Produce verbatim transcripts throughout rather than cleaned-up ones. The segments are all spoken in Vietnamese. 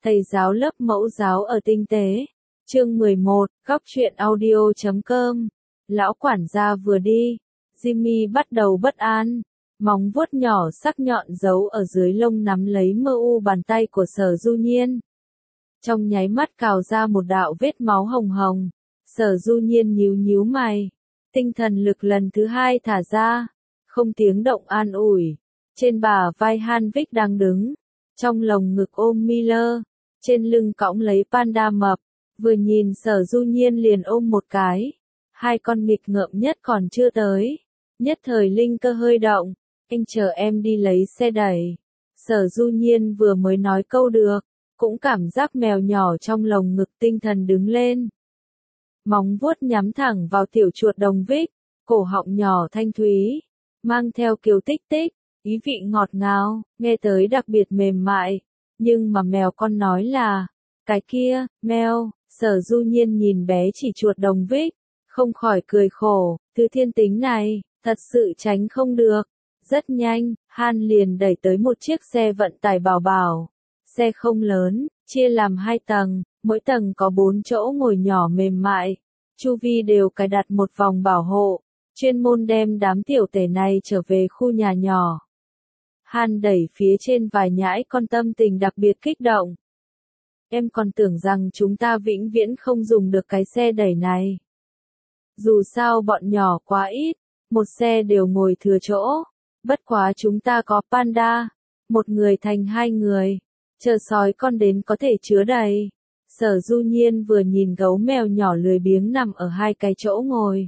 Thầy giáo lớp mẫu giáo ở tinh tế. Chương mười một, góc truyện audio chấm com. Lão quản gia vừa đi, Jimmy bắt đầu bất an. Móng vuốt nhỏ sắc nhọn giấu ở dưới lông nắm lấy mơ u bàn tay của Sở Du Nhiên. Trong nháy mắt cào ra một đạo vết máu hồng hồng. Sở Du Nhiên nhíu nhíu mày. Tinh thần lực lần thứ hai thả ra. Không tiếng động an ủi. Trên bả vai Hanvik đang đứng. Trong lồng ngực ôm Miller. Trên lưng cõng lấy panda mập. Vừa nhìn Sở Du Nhiên liền ôm một cái. Hai con nghịch ngợm nhất còn chưa tới. Nhất thời linh cơ hơi động. Anh chờ em đi lấy xe đẩy. Sở Du Nhiên vừa mới nói câu được. Cũng cảm giác mèo nhỏ trong lồng ngực tinh thần đứng lên. Móng vuốt nhắm thẳng vào tiểu chuột đồng vích. Cổ họng nhỏ thanh thúy. Mang theo kiều tích tích. Ý vị ngọt ngào. Nghe tới đặc biệt mềm mại. Nhưng mà mèo con nói là. Cái kia, mèo. Sở Du Nhiên nhìn bé chỉ chuột đồng vích. Không khỏi cười khổ. Thứ thiên tính này. Thật sự tránh không được. Rất nhanh, Han liền đẩy tới một chiếc xe vận tải bảo bảo. Xe không lớn, chia làm hai tầng, mỗi tầng có bốn chỗ ngồi nhỏ mềm mại. Chu vi đều cài đặt một vòng bảo hộ, chuyên môn đem đám tiểu tể này trở về khu nhà nhỏ. Han đẩy phía trên vài nhãi con tâm tình đặc biệt kích động. Em còn tưởng rằng chúng ta vĩnh viễn không dùng được cái xe đẩy này. Dù sao bọn nhỏ quá ít, một xe đều ngồi thừa chỗ. Bất quá chúng ta có panda, một người thành hai người, chờ sói con đến có thể chứa đầy. Sở Du Nhiên vừa nhìn gấu mèo nhỏ lười biếng nằm ở hai cái chỗ ngồi.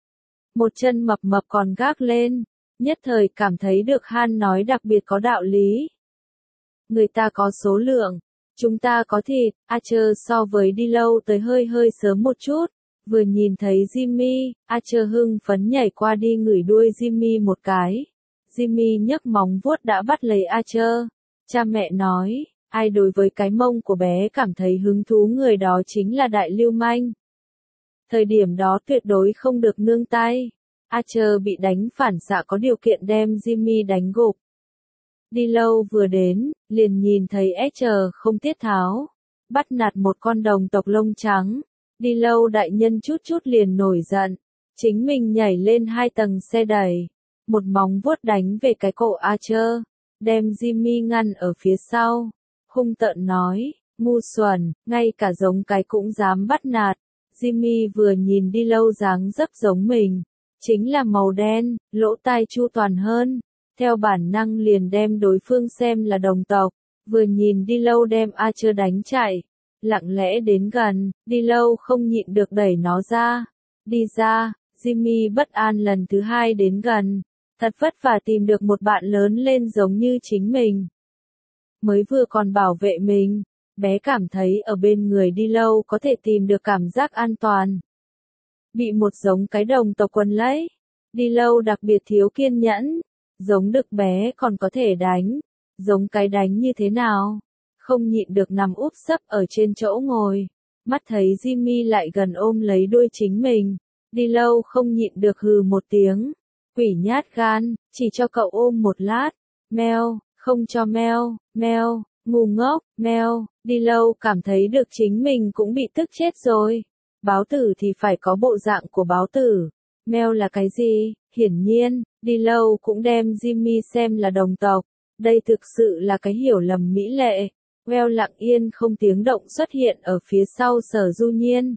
Một chân mập mập còn gác lên, nhất thời cảm thấy được Han nói đặc biệt có đạo lý. Người ta có số lượng, chúng ta có thịt, Archer so với đi lâu tới hơi hơi sớm một chút. Vừa nhìn thấy Jimmy, Archer hưng phấn nhảy qua đi ngửi đuôi Jimmy một cái. Jimmy nhấc móng vuốt đã bắt lấy Archer. Cha mẹ nói, ai đối với cái mông của bé cảm thấy hứng thú người đó chính là đại lưu manh. Thời điểm đó tuyệt đối không được nương tay. Archer bị đánh phản xạ có điều kiện đem Jimmy đánh gục. Đi lâu vừa đến, liền nhìn thấy Archer không tiết tháo. Bắt nạt một con đồng tộc lông trắng. Đi lâu đại nhân chút chút liền nổi giận. Chính mình nhảy lên hai tầng xe đẩy. Một móng vuốt đánh về cái cổ Archer, đem Jimmy ngăn ở phía sau. Hung tợn nói, ngu xuẩn, ngay cả giống cái cũng dám bắt nạt. Jimmy vừa nhìn đi lâu dáng dấp giống mình, chính là màu đen, lỗ tai chu toàn hơn. Theo bản năng liền đem đối phương xem là đồng tộc, vừa nhìn đi lâu đem Archer đánh chạy. Lặng lẽ đến gần, đi lâu không nhịn được đẩy nó ra. Đi ra, Jimmy bất an lần thứ hai đến gần. Thật vất vả tìm được một bạn lớn lên giống như chính mình. Mới vừa còn bảo vệ mình, bé cảm thấy ở bên người đi lâu có thể tìm được cảm giác an toàn. Bị một giống cái đồng tộc quấn lấy, đi lâu đặc biệt thiếu kiên nhẫn, giống đực bé còn có thể đánh, giống cái đánh như thế nào, không nhịn được nằm úp sấp ở trên chỗ ngồi, mắt thấy Jimmy lại gần ôm lấy đuôi chính mình, đi lâu không nhịn được hừ một tiếng. Quỷ nhát gan, chỉ cho cậu ôm một lát. Meo, không cho meo, meo, ngu ngốc, meo. Đi lâu cảm thấy được chính mình cũng bị tức chết rồi. Báo tử thì phải có bộ dạng của báo tử. Meo là cái gì? Hiển nhiên, đi lâu cũng đem Jimmy xem là đồng tộc. Đây thực sự là cái hiểu lầm mỹ lệ. Meo lặng yên không tiếng động xuất hiện ở phía sau Sở Du Nhiên.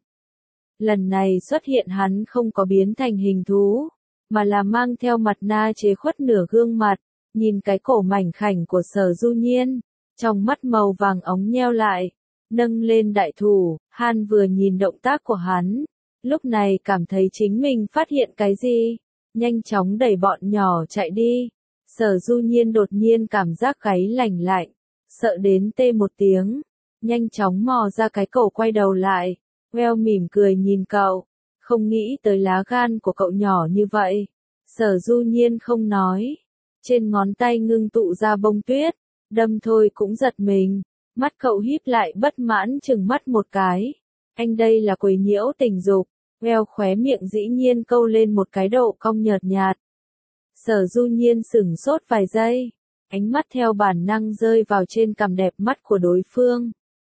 Lần này xuất hiện hắn không có biến thành hình thú, mà là mang theo mặt nạ chế khuất nửa gương mặt, nhìn cái cổ mảnh khảnh của Sở Du Nhiên, trong mắt màu vàng óng nheo lại, nâng lên đại thủ. Han vừa nhìn động tác của hắn, lúc này cảm thấy chính mình phát hiện cái gì, nhanh chóng đẩy bọn nhỏ chạy đi. Sở Du Nhiên đột nhiên cảm giác gáy lạnh lạnh, sợ đến tê một tiếng, nhanh chóng mò ra cái cổ quay đầu lại, Well mỉm cười nhìn cậu. Không nghĩ tới lá gan của cậu nhỏ như vậy. Sở Du Nhiên không nói. Trên ngón tay ngưng tụ ra bông tuyết. Đâm thôi cũng giật mình. Mắt cậu híp lại bất mãn chừng mắt một cái. Anh đây là quấy nhiễu tình dục. Well khóe miệng dĩ nhiên câu lên một cái độ cong nhợt nhạt. Sở Du Nhiên sửng sốt vài giây. Ánh mắt theo bản năng rơi vào trên cằm đẹp mắt của đối phương.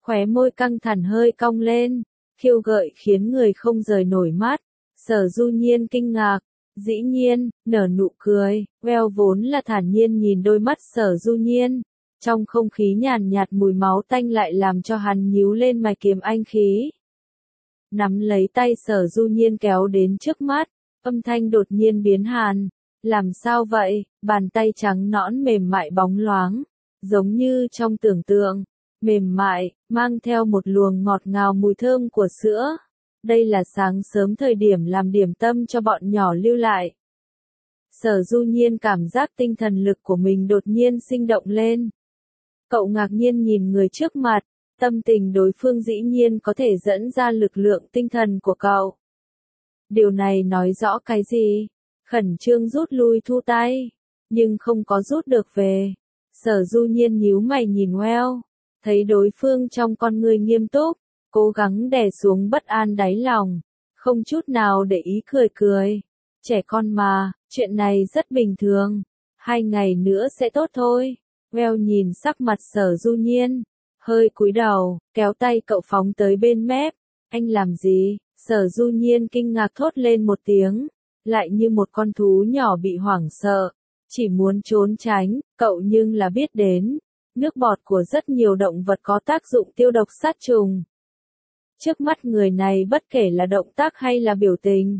khóe môi căng thẳng hơi cong lên, khiêu gợi khiến người không rời nổi mắt. Sở Du Nhiên kinh ngạc, dĩ nhiên, nở nụ cười, Well vốn là thản nhiên nhìn đôi mắt Sở Du Nhiên, trong không khí nhàn nhạt mùi máu tanh lại làm cho hắn nhíu lên mày kiếm anh khí. Nắm lấy tay Sở Du Nhiên kéo đến trước mắt, âm thanh đột nhiên biến hàn, làm sao vậy, bàn tay trắng nõn mềm mại bóng loáng, giống như trong tưởng tượng, mềm mại, mang theo một luồng ngọt ngào mùi thơm của sữa. Đây là sáng sớm thời điểm làm điểm tâm cho bọn nhỏ lưu lại. Sở Du Nhiên cảm giác tinh thần lực của mình đột nhiên sinh động lên. Cậu ngạc nhiên nhìn người trước mặt, tâm tình đối phương dĩ nhiên có thể dẫn ra lực lượng tinh thần của cậu. Điều này nói rõ cái gì? Khẩn trương rút lui thu tay, nhưng không có rút được về. Sở Du Nhiên nhíu mày nhìn Well, thấy đối phương trong con người nghiêm túc, cố gắng đè xuống bất an đáy lòng, không chút nào để ý cười cười. Trẻ con mà, chuyện này rất bình thường, hai ngày nữa sẽ tốt thôi. Well nhìn sắc mặt Sở Du Nhiên, hơi cúi đầu, kéo tay cậu phóng tới bên mép. Anh làm gì? Sở Du Nhiên kinh ngạc thốt lên một tiếng, lại như một con thú nhỏ bị hoảng sợ, chỉ muốn trốn tránh. Cậu nhưng là biết đến, nước bọt của rất nhiều động vật có tác dụng tiêu độc sát trùng. Trước mắt người này bất kể là động tác hay là biểu tình,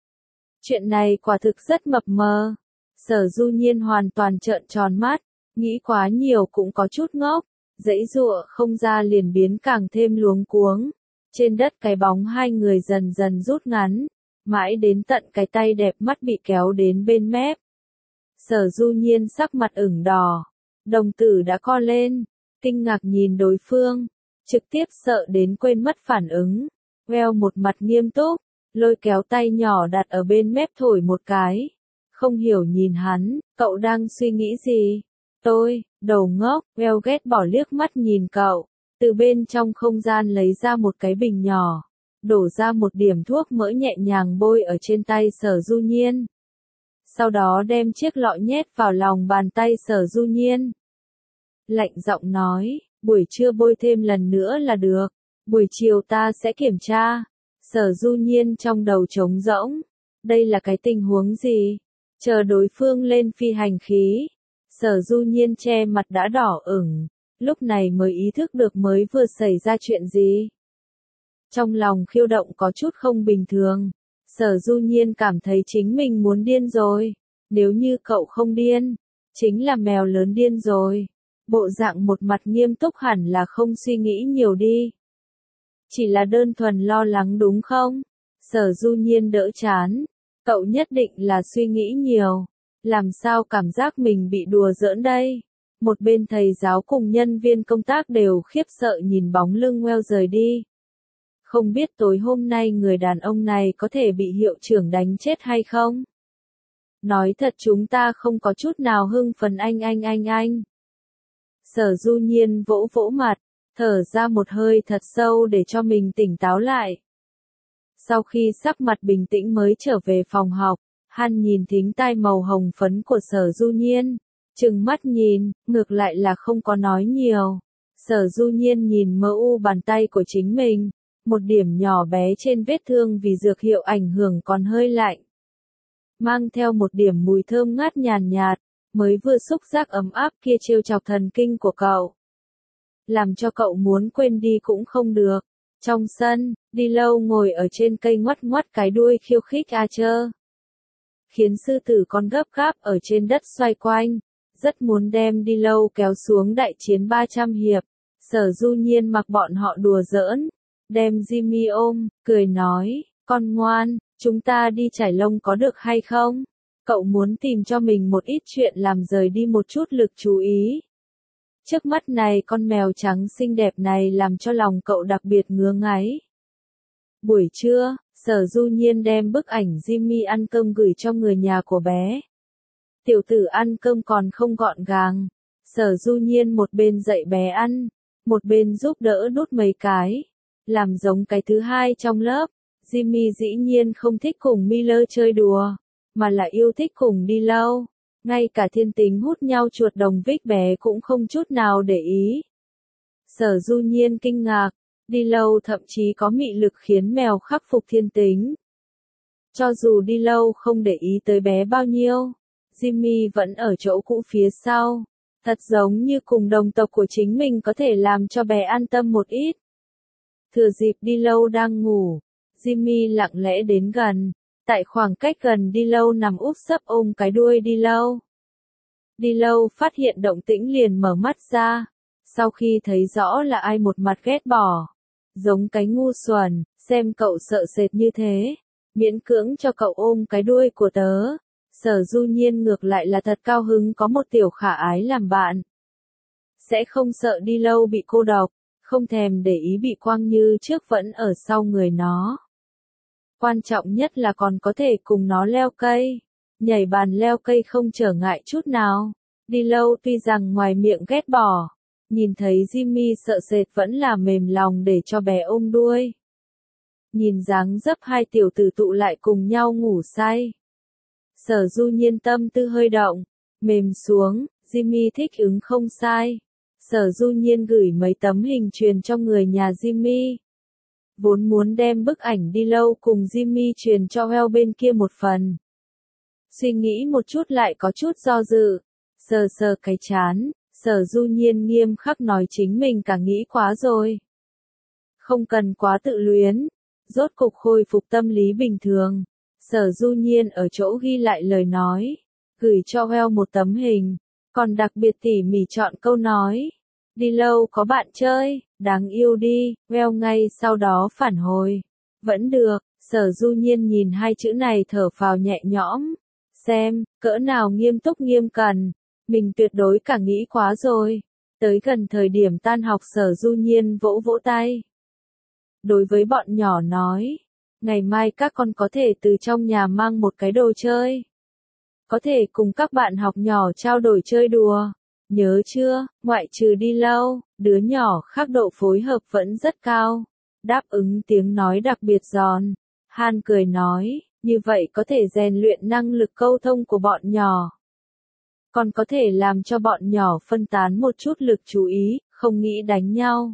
chuyện này quả thực rất mập mờ. Sở Du Nhiên hoàn toàn trợn tròn mắt, nghĩ quá nhiều cũng có chút ngốc, giãy giụa không ra liền biến càng thêm luống cuống. Trên đất cái bóng hai người dần dần rút ngắn, mãi đến tận cái tay đẹp mắt bị kéo đến bên mép. Sở Du Nhiên sắc mặt ửng đỏ, đồng tử đã co lên, kinh ngạc nhìn đối phương, trực tiếp sợ đến quên mất phản ứng. Well một mặt nghiêm túc, lôi kéo tay nhỏ đặt ở bên mép thổi một cái. Không hiểu nhìn hắn, cậu đang suy nghĩ gì? Tôi, đầu ngốc. Well ghét bỏ liếc mắt nhìn cậu, từ bên trong không gian lấy ra một cái bình nhỏ, đổ ra một điểm thuốc mỡ nhẹ nhàng bôi ở trên tay Sở Du Nhiên. Sau đó đem chiếc lọ nhét vào lòng bàn tay Sở Du Nhiên. Lạnh giọng nói, buổi trưa bôi thêm lần nữa là được, buổi chiều ta sẽ kiểm tra. Sở Du Nhiên trong đầu trống rỗng, đây là cái tình huống gì? Chờ đối phương lên phi hành khí, Sở Du Nhiên che mặt đã đỏ ửng, lúc này mới ý thức được mới vừa xảy ra chuyện gì. Trong lòng khiêu động có chút không bình thường, Sở Du Nhiên cảm thấy chính mình muốn điên rồi, nếu như cậu không điên, chính là mèo lớn điên rồi. Bộ dạng một mặt nghiêm túc hẳn là không suy nghĩ nhiều đi. Chỉ là đơn thuần lo lắng đúng không? Sở Du Nhiên đỡ chán, cậu nhất định là suy nghĩ nhiều, làm sao cảm giác mình bị đùa giỡn đây? Một bên thầy giáo cùng nhân viên công tác đều khiếp sợ nhìn bóng lưng Well rời đi. Không biết tối hôm nay người đàn ông này có thể bị hiệu trưởng đánh chết hay không? Nói thật chúng ta không có chút nào hưng phấn anh anh anh anh. Sở Du Nhiên vỗ vỗ mặt, thở ra một hơi thật sâu để cho mình tỉnh táo lại. Sau khi sắc mặt bình tĩnh mới trở về phòng học, hắn nhìn thính tai màu hồng phấn của Sở Du Nhiên, trừng mắt nhìn, ngược lại là không có nói nhiều. Sở Du Nhiên nhìn mơ u bàn tay của chính mình, một điểm nhỏ bé trên vết thương vì dược hiệu ảnh hưởng còn hơi lạnh, mang theo một điểm mùi thơm ngát nhàn nhạt, mới vừa xúc giác ấm áp kia trêu chọc thần kinh của cậu, làm cho cậu muốn quên đi cũng không được. Trong sân, Đi Lâu ngồi ở trên cây ngoắt ngoắt cái đuôi khiêu khích Archer, khiến sư tử con gấp gáp ở trên đất xoay quanh, rất muốn đem Đi Lâu kéo xuống đại chiến ba trăm hiệp. Sở Du Nhiên mặc bọn họ đùa giỡn, đem Jimmy ôm, cười nói, con ngoan, chúng ta đi chải lông có được hay không? Cậu muốn tìm cho mình một ít chuyện làm rời đi một chút lực chú ý. Trước mắt này con mèo trắng xinh đẹp này làm cho lòng cậu đặc biệt ngứa ngáy. Buổi trưa, Sở Du Nhiên đem bức ảnh Jimmy ăn cơm gửi cho người nhà của bé. Tiểu tử ăn cơm còn không gọn gàng. Sở Du Nhiên một bên dạy bé ăn, một bên giúp đỡ đút mấy cái, làm giống cái thứ hai trong lớp. Jimmy dĩ nhiên không thích cùng Miller chơi đùa, mà là yêu thích cùng Đi Lâu. Ngay cả thiên tính hút nhau chuột đồng vích bé cũng không chút nào để ý. Sở Du Nhiên kinh ngạc, đi lâu thậm chí có mị lực khiến mèo khắc phục thiên tính. Cho dù đi lâu không để ý tới bé bao nhiêu, Jimmy vẫn ở chỗ cũ phía sau, thật giống như cùng đồng tộc của chính mình có thể làm cho bé an tâm một ít. Thừa dịp đi lâu đang ngủ, Jimmy lặng lẽ đến gần, tại khoảng cách gần đi lâu nằm úp sấp ôm cái đuôi đi lâu. Đi lâu phát hiện động tĩnh liền mở mắt ra, sau khi thấy rõ là ai một mặt ghét bỏ. Giống cái ngu xuẩn, xem cậu sợ sệt như thế, miễn cưỡng cho cậu ôm cái đuôi của tớ. Sở Du Nhiên ngược lại là thật cao hứng có một tiểu khả ái làm bạn. Sẽ không sợ đi lâu bị cô độc, không thèm để ý bị quăng như trước vẫn ở sau người nó. Quan trọng nhất là còn có thể cùng nó leo cây, nhảy bàn leo cây không trở ngại chút nào. Đi lâu tuy rằng ngoài miệng ghét bỏ, nhìn thấy Jimmy sợ sệt vẫn là mềm lòng để cho bé ôm đuôi. Nhìn dáng dấp hai tiểu tử tụ lại cùng nhau ngủ say. Sở Du Nhiên tâm tư hơi động, mềm xuống, Jimmy thích ứng không sai. Sở Du Nhiên gửi mấy tấm hình truyền cho người nhà Jimmy. Vốn muốn đem bức ảnh đi lâu cùng Jimmy truyền cho Well bên kia một phần. Suy nghĩ một chút lại có chút do dự, sờ sờ cái chán, Sở Du Nhiên nghiêm khắc nói chính mình cả nghĩ quá rồi. Không cần quá tự luyến, rốt cục khôi phục tâm lý bình thường. Sở Du Nhiên ở chỗ ghi lại lời nói, gửi cho Well một tấm hình, còn đặc biệt tỉ mỉ chọn câu nói. Đi lâu có bạn chơi, đáng yêu đi, Well ngay sau đó phản hồi. Vẫn được, Sở Du Nhiên nhìn hai chữ này thở phào nhẹ nhõm. Xem, cỡ nào nghiêm túc nghiêm cẩn, mình tuyệt đối cả nghĩ quá rồi. Tới gần thời điểm tan học Sở Du Nhiên vỗ vỗ tay. Đối với bọn nhỏ nói, ngày mai các con có thể từ trong nhà mang một cái đồ chơi. Có thể cùng các bạn học nhỏ trao đổi chơi đùa. Nhớ chưa, ngoại trừ đi lâu, đứa nhỏ khác độ phối hợp vẫn rất cao. Đáp ứng tiếng nói đặc biệt giòn. Han cười nói, như vậy có thể rèn luyện năng lực câu thông của bọn nhỏ. Còn có thể làm cho bọn nhỏ phân tán một chút lực chú ý, không nghĩ đánh nhau.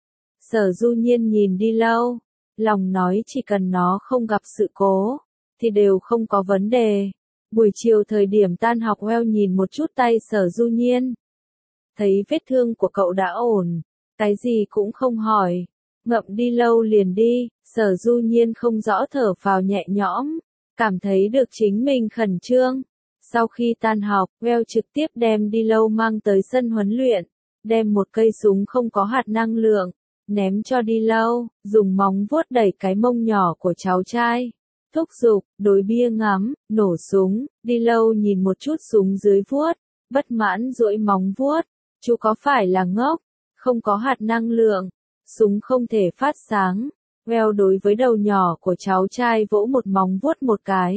Sở Du Nhiên nhìn đi lâu, lòng nói chỉ cần nó không gặp sự cố, thì đều không có vấn đề. Buổi chiều thời điểm tan học Well nhìn một chút tay Sở Du Nhiên. Thấy vết thương của cậu đã ổn, cái gì cũng không hỏi. Ngậm đi lâu liền đi, Sở Du Nhiên không rõ thở phào nhẹ nhõm, cảm thấy được chính mình khẩn trương. Sau khi tan học, Well trực tiếp đem đi lâu mang tới sân huấn luyện, đem một cây súng không có hạt năng lượng, ném cho đi lâu, dùng móng vuốt đẩy cái mông nhỏ của cháu trai. Thúc giục, đối bia ngắm, nổ súng, đi lâu nhìn một chút súng dưới vuốt, bất mãn duỗi móng vuốt, chú có phải là ngốc, không có hạt năng lượng, súng không thể phát sáng. Well đối với đầu nhỏ của cháu trai vỗ một móng vuốt một cái.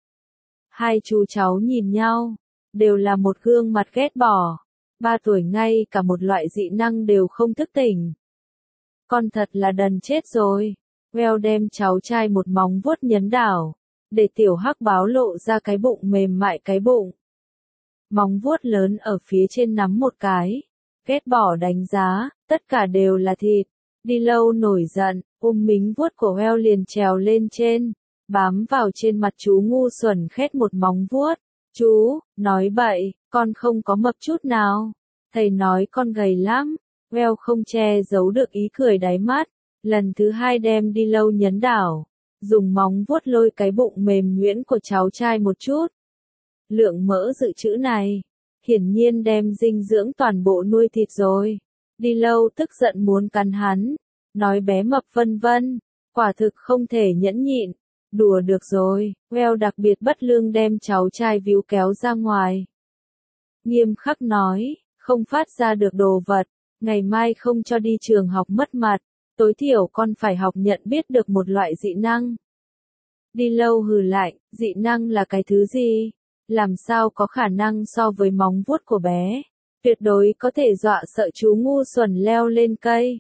Hai chú cháu nhìn nhau, đều là một gương mặt ghét bỏ. Ba tuổi ngay cả một loại dị năng đều không thức tỉnh. Con thật là đần chết rồi. Well đem cháu trai một móng vuốt nhấn đảo, để tiểu hắc báo lộ ra cái bụng mềm mại cái bụng. Móng vuốt lớn ở phía trên nắm một cái. Ghét bỏ đánh giá, tất cả đều là thịt. Đi lâu nổi giận, ôm mính vuốt của Well liền trèo lên trên, bám vào trên mặt chú ngu xuẩn khét một móng vuốt. Chú, nói bậy, con không có mập chút nào. Thầy nói con gầy lắm. Well không che giấu được ý cười đáy mắt. Lần thứ hai đem đi lâu nhấn đảo, dùng móng vuốt lôi cái bụng mềm nhuyễn của cháu trai một chút. Lượng mỡ dự trữ này, hiển nhiên đem dinh dưỡng toàn bộ nuôi thịt rồi. Đi lâu tức giận muốn cắn hắn, nói bé mập vân vân, quả thực không thể nhẫn nhịn. Đùa được rồi, Well đặc biệt bất lương đem cháu trai víu kéo ra ngoài. Nghiêm khắc nói, không phát ra được đồ vật, ngày mai không cho đi trường học mất mặt. Tối thiểu con phải học nhận biết được một loại dị năng. Đi lâu hừ lại, dị năng là cái thứ gì? Làm sao có khả năng so với móng vuốt của bé? Tuyệt đối có thể dọa sợ chú ngu xuẩn leo lên cây.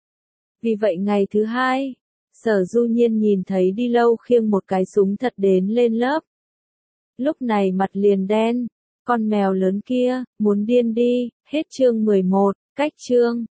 Vì vậy ngày thứ hai, Sở Du Nhiên nhìn thấy đi lâu khiêng một cái súng thật đến lên lớp. Lúc này mặt liền đen, con mèo lớn kia, muốn điên đi, hết chương mười một, cách chương.